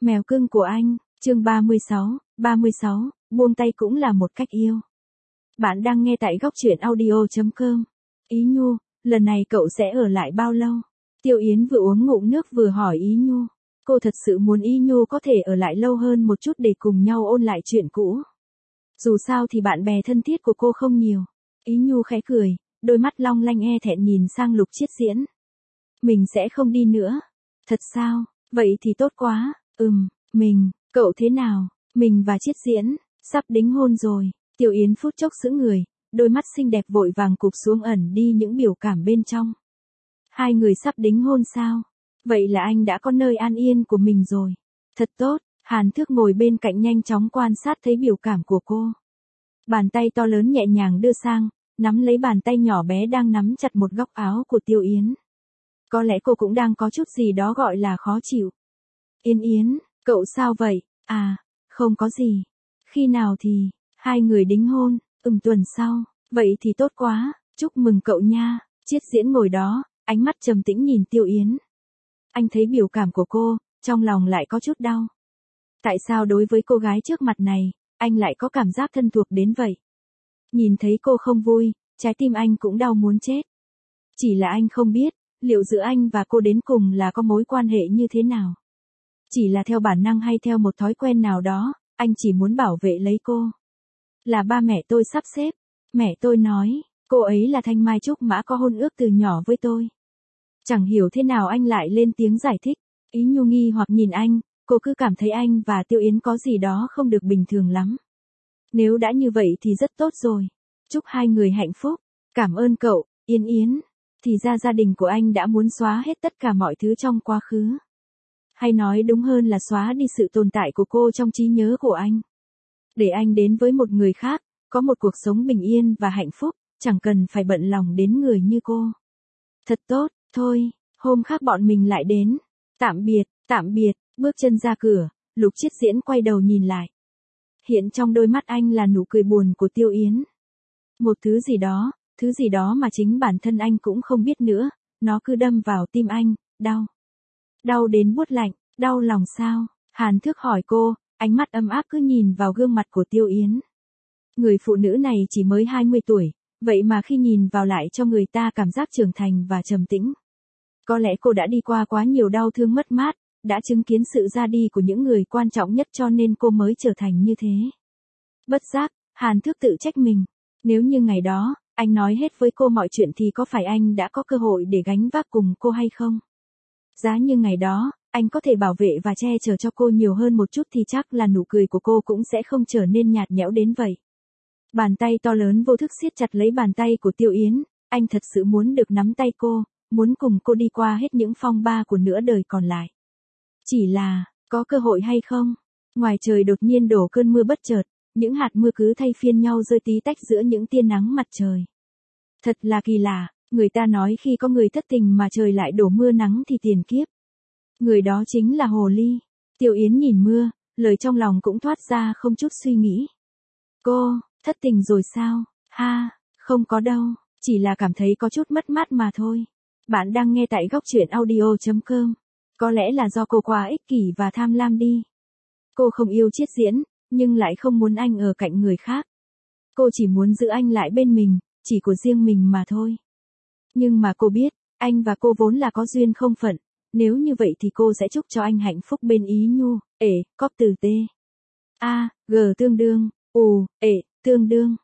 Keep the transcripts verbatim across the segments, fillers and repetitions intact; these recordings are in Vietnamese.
Mèo cưng của anh, chương ba mươi sáu, ba mươi sáu, buông tay cũng là một cách yêu. Bạn đang nghe tại góc truyện audio chấm com. Ý Nhu, lần này cậu sẽ ở lại bao lâu? Tiêu Yến vừa uống ngụm nước vừa hỏi Ý Nhu. Cô thật sự muốn Ý Nhu có thể ở lại lâu hơn một chút để cùng nhau ôn lại chuyện cũ. Dù sao thì bạn bè thân thiết của cô không nhiều. Ý Nhu khẽ cười, đôi mắt long lanh e thẹn nhìn sang Lục Chiết Diễn. Mình sẽ không đi nữa. Thật sao? Vậy thì tốt quá. Ừm, mình, cậu thế nào? Mình và Chiết Diễn, sắp đính hôn rồi. Tiêu Yến phút chốc sững người, đôi mắt xinh đẹp vội vàng cụp xuống ẩn đi những biểu cảm bên trong. Hai người sắp đính hôn sao? Vậy là anh đã có nơi an yên của mình rồi. Thật tốt, Hàn Thước ngồi bên cạnh nhanh chóng quan sát thấy biểu cảm của cô. Bàn tay to lớn nhẹ nhàng đưa sang, nắm lấy bàn tay nhỏ bé đang nắm chặt một góc áo của Tiêu Yến. Có lẽ cô cũng đang có chút gì đó gọi là khó chịu. Yên Yến, cậu sao vậy? À, không có gì. Khi nào thì, hai người đính hôn, ừm tuần sau, vậy thì tốt quá, chúc mừng cậu nha. Chiết Diễn ngồi đó, ánh mắt trầm tĩnh nhìn Tiêu Yến. Anh thấy biểu cảm của cô, trong lòng lại có chút đau. Tại sao đối với cô gái trước mặt này, anh lại có cảm giác thân thuộc đến vậy? Nhìn thấy cô không vui, trái tim anh cũng đau muốn chết. Chỉ là anh không biết, liệu giữa anh và cô đến cùng là có mối quan hệ như thế nào? Chỉ là theo bản năng hay theo một thói quen nào đó, anh chỉ muốn bảo vệ lấy cô. Là ba mẹ tôi sắp xếp. Mẹ tôi nói, cô ấy là Thanh Mai Trúc Mã có hôn ước từ nhỏ với tôi. Chẳng hiểu thế nào anh lại lên tiếng giải thích. Ý Nhu nghi hoặc nhìn anh, cô cứ cảm thấy anh và Tiêu Yến có gì đó không được bình thường lắm. Nếu đã như vậy thì rất tốt rồi. Chúc hai người hạnh phúc. Cảm ơn cậu, Yên Yến. Thì ra gia đình của anh đã muốn xóa hết tất cả mọi thứ trong quá khứ. Hay nói đúng hơn là xóa đi sự tồn tại của cô trong trí nhớ của anh. Để anh đến với một người khác, có một cuộc sống bình yên và hạnh phúc, chẳng cần phải bận lòng đến người như cô. Thật tốt, thôi, hôm khác bọn mình lại đến. Tạm biệt, tạm biệt, bước chân ra cửa, Lục Chiết Diễn quay đầu nhìn lại. Hiện trong đôi mắt anh là nụ cười buồn của Tiêu Yến. Một thứ gì đó, thứ gì đó mà chính bản thân anh cũng không biết nữa, nó cứ đâm vào tim anh, đau. Đau đến buốt lạnh, đau lòng sao? Hàn Thước hỏi cô, ánh mắt ấm áp cứ nhìn vào gương mặt của Tiêu Yến. Người phụ nữ này chỉ mới hai mươi tuổi, vậy mà khi nhìn vào lại cho người ta cảm giác trưởng thành và trầm tĩnh. Có lẽ cô đã đi qua quá nhiều đau thương mất mát, đã chứng kiến sự ra đi của những người quan trọng nhất cho nên cô mới trở thành như thế. Bất giác, Hàn Thước tự trách mình. Nếu như ngày đó, anh nói hết với cô mọi chuyện thì có phải anh đã có cơ hội để gánh vác cùng cô hay không? Giá như ngày đó, anh có thể bảo vệ và che chở cho cô nhiều hơn một chút thì chắc là nụ cười của cô cũng sẽ không trở nên nhạt nhẽo đến vậy. Bàn tay to lớn vô thức siết chặt lấy bàn tay của Tiêu Yến, anh thật sự muốn được nắm tay cô, muốn cùng cô đi qua hết những phong ba của nửa đời còn lại. Chỉ là, có cơ hội hay không? Ngoài trời đột nhiên đổ cơn mưa bất chợt, những hạt mưa cứ thay phiên nhau rơi tí tách giữa những tia nắng mặt trời. Thật là kỳ lạ, người ta nói khi có người thất tình mà trời lại đổ mưa nắng thì tiền kiếp. Người đó chính là Hồ Ly. Tiêu Yến nhìn mưa, lời trong lòng cũng thoát ra không chút suy nghĩ. Cô, thất tình rồi sao? Ha, không có đâu, chỉ là cảm thấy có chút mất mát mà thôi. Bạn đang nghe tại góc truyện audio chấm com. Có lẽ là do cô quá ích kỷ và tham lam đi. Cô không yêu Chiết Diễn, nhưng lại không muốn anh ở cạnh người khác. Cô chỉ muốn giữ anh lại bên mình, chỉ của riêng mình mà thôi. Nhưng mà cô biết, anh và cô vốn là có duyên không phận. Nếu như vậy thì cô sẽ chúc cho anh hạnh phúc bên Ý Nhu, ể, cóp từ T. A, G tương đương, U, ể, tương đương.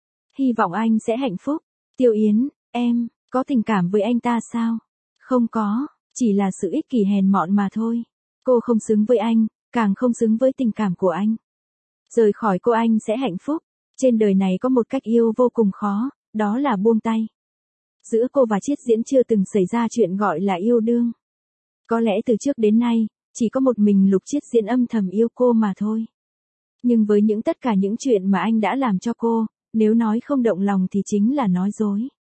Hy vọng anh sẽ hạnh phúc. Tiêu Yến, em, có tình cảm với anh ta sao? Không có, chỉ là sự ích kỷ hèn mọn mà thôi. Cô không xứng với anh, càng không xứng với tình cảm của anh. Rời khỏi cô anh sẽ hạnh phúc. Trên đời này có một cách yêu vô cùng khó, đó là buông tay. Giữa cô và Chiết Diễn chưa từng xảy ra chuyện gọi là yêu đương. Có lẽ từ trước đến nay, chỉ có một mình Lục Chiết Diễn âm thầm yêu cô mà thôi. Nhưng với những tất cả những chuyện mà anh đã làm cho cô, nếu nói không động lòng thì chính là nói dối.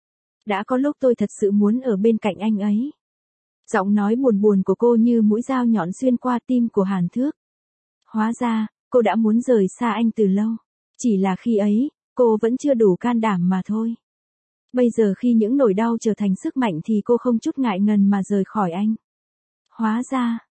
Đã có lúc tôi thật sự muốn ở bên cạnh anh ấy. Giọng nói buồn buồn của cô như mũi dao nhọn xuyên qua tim của Hàn Thước. Hóa ra, cô đã muốn rời xa anh từ lâu. Chỉ là khi ấy, cô vẫn chưa đủ can đảm mà thôi. Bây giờ khi những nỗi đau trở thành sức mạnh thì cô không chút ngại ngần mà rời khỏi anh. Hóa ra,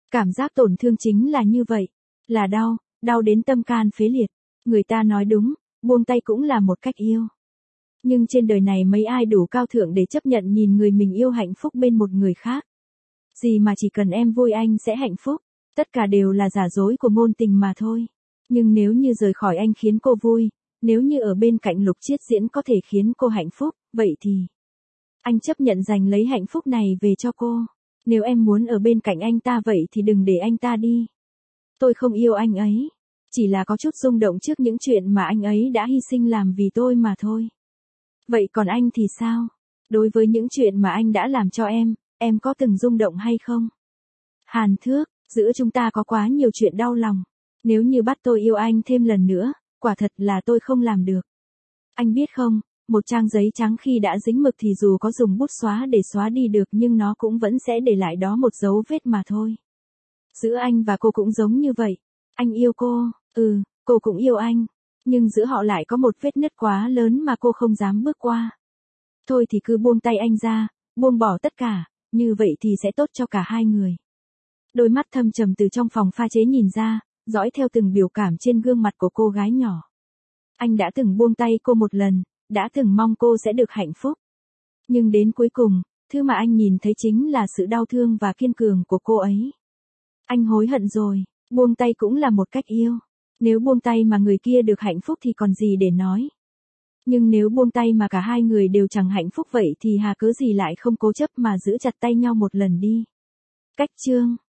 Cảm giác tổn thương chính là như vậy. Là đau, đau đến tâm can phế liệt. Người ta nói đúng, buông tay cũng là một cách yêu. Nhưng trên đời này mấy ai đủ cao thượng để chấp nhận nhìn người mình yêu hạnh phúc bên một người khác. Gì mà chỉ cần em vui anh sẽ hạnh phúc. Tất cả đều là giả dối của ngôn tình mà thôi. Nhưng nếu như rời khỏi anh khiến cô vui, nếu như ở bên cạnh Lục Chiết Diễn có thể khiến cô hạnh phúc, vậy thì anh chấp nhận giành lấy hạnh phúc này về cho cô. Nếu em muốn ở bên cạnh anh ta vậy thì đừng để anh ta đi. Tôi không yêu anh ấy. Chỉ là có chút rung động trước những chuyện mà anh ấy đã hy sinh làm vì tôi mà thôi. Vậy còn anh thì sao? Đối với những chuyện mà anh đã làm cho em, em có từng rung động hay không? Hàn Thước, giữa chúng ta có quá nhiều chuyện đau lòng. Nếu như bắt tôi yêu anh thêm lần nữa, quả thật là tôi không làm được. Anh biết không, một trang giấy trắng khi đã dính mực thì dù có dùng bút xóa để xóa đi được nhưng nó cũng vẫn sẽ để lại đó một dấu vết mà thôi. Giữa anh và cô cũng giống như vậy. Anh yêu cô, ừ, cô cũng yêu anh. Nhưng giữa họ lại có một vết nứt quá lớn mà cô không dám bước qua. Thôi thì cứ buông tay anh ra, buông bỏ tất cả, như vậy thì sẽ tốt cho cả hai người. Đôi mắt thâm trầm từ trong phòng pha chế nhìn ra, dõi theo từng biểu cảm trên gương mặt của cô gái nhỏ. Anh đã từng buông tay cô một lần, đã từng mong cô sẽ được hạnh phúc. Nhưng đến cuối cùng, thứ mà anh nhìn thấy chính là sự đau thương và kiên cường của cô ấy. Anh hối hận rồi, buông tay cũng là một cách yêu. Nếu buông tay mà người kia được hạnh phúc thì còn gì để nói. Nhưng nếu buông tay mà cả hai người đều chẳng hạnh phúc vậy thì hà cớ gì lại không cố chấp mà giữ chặt tay nhau một lần đi. Cách chương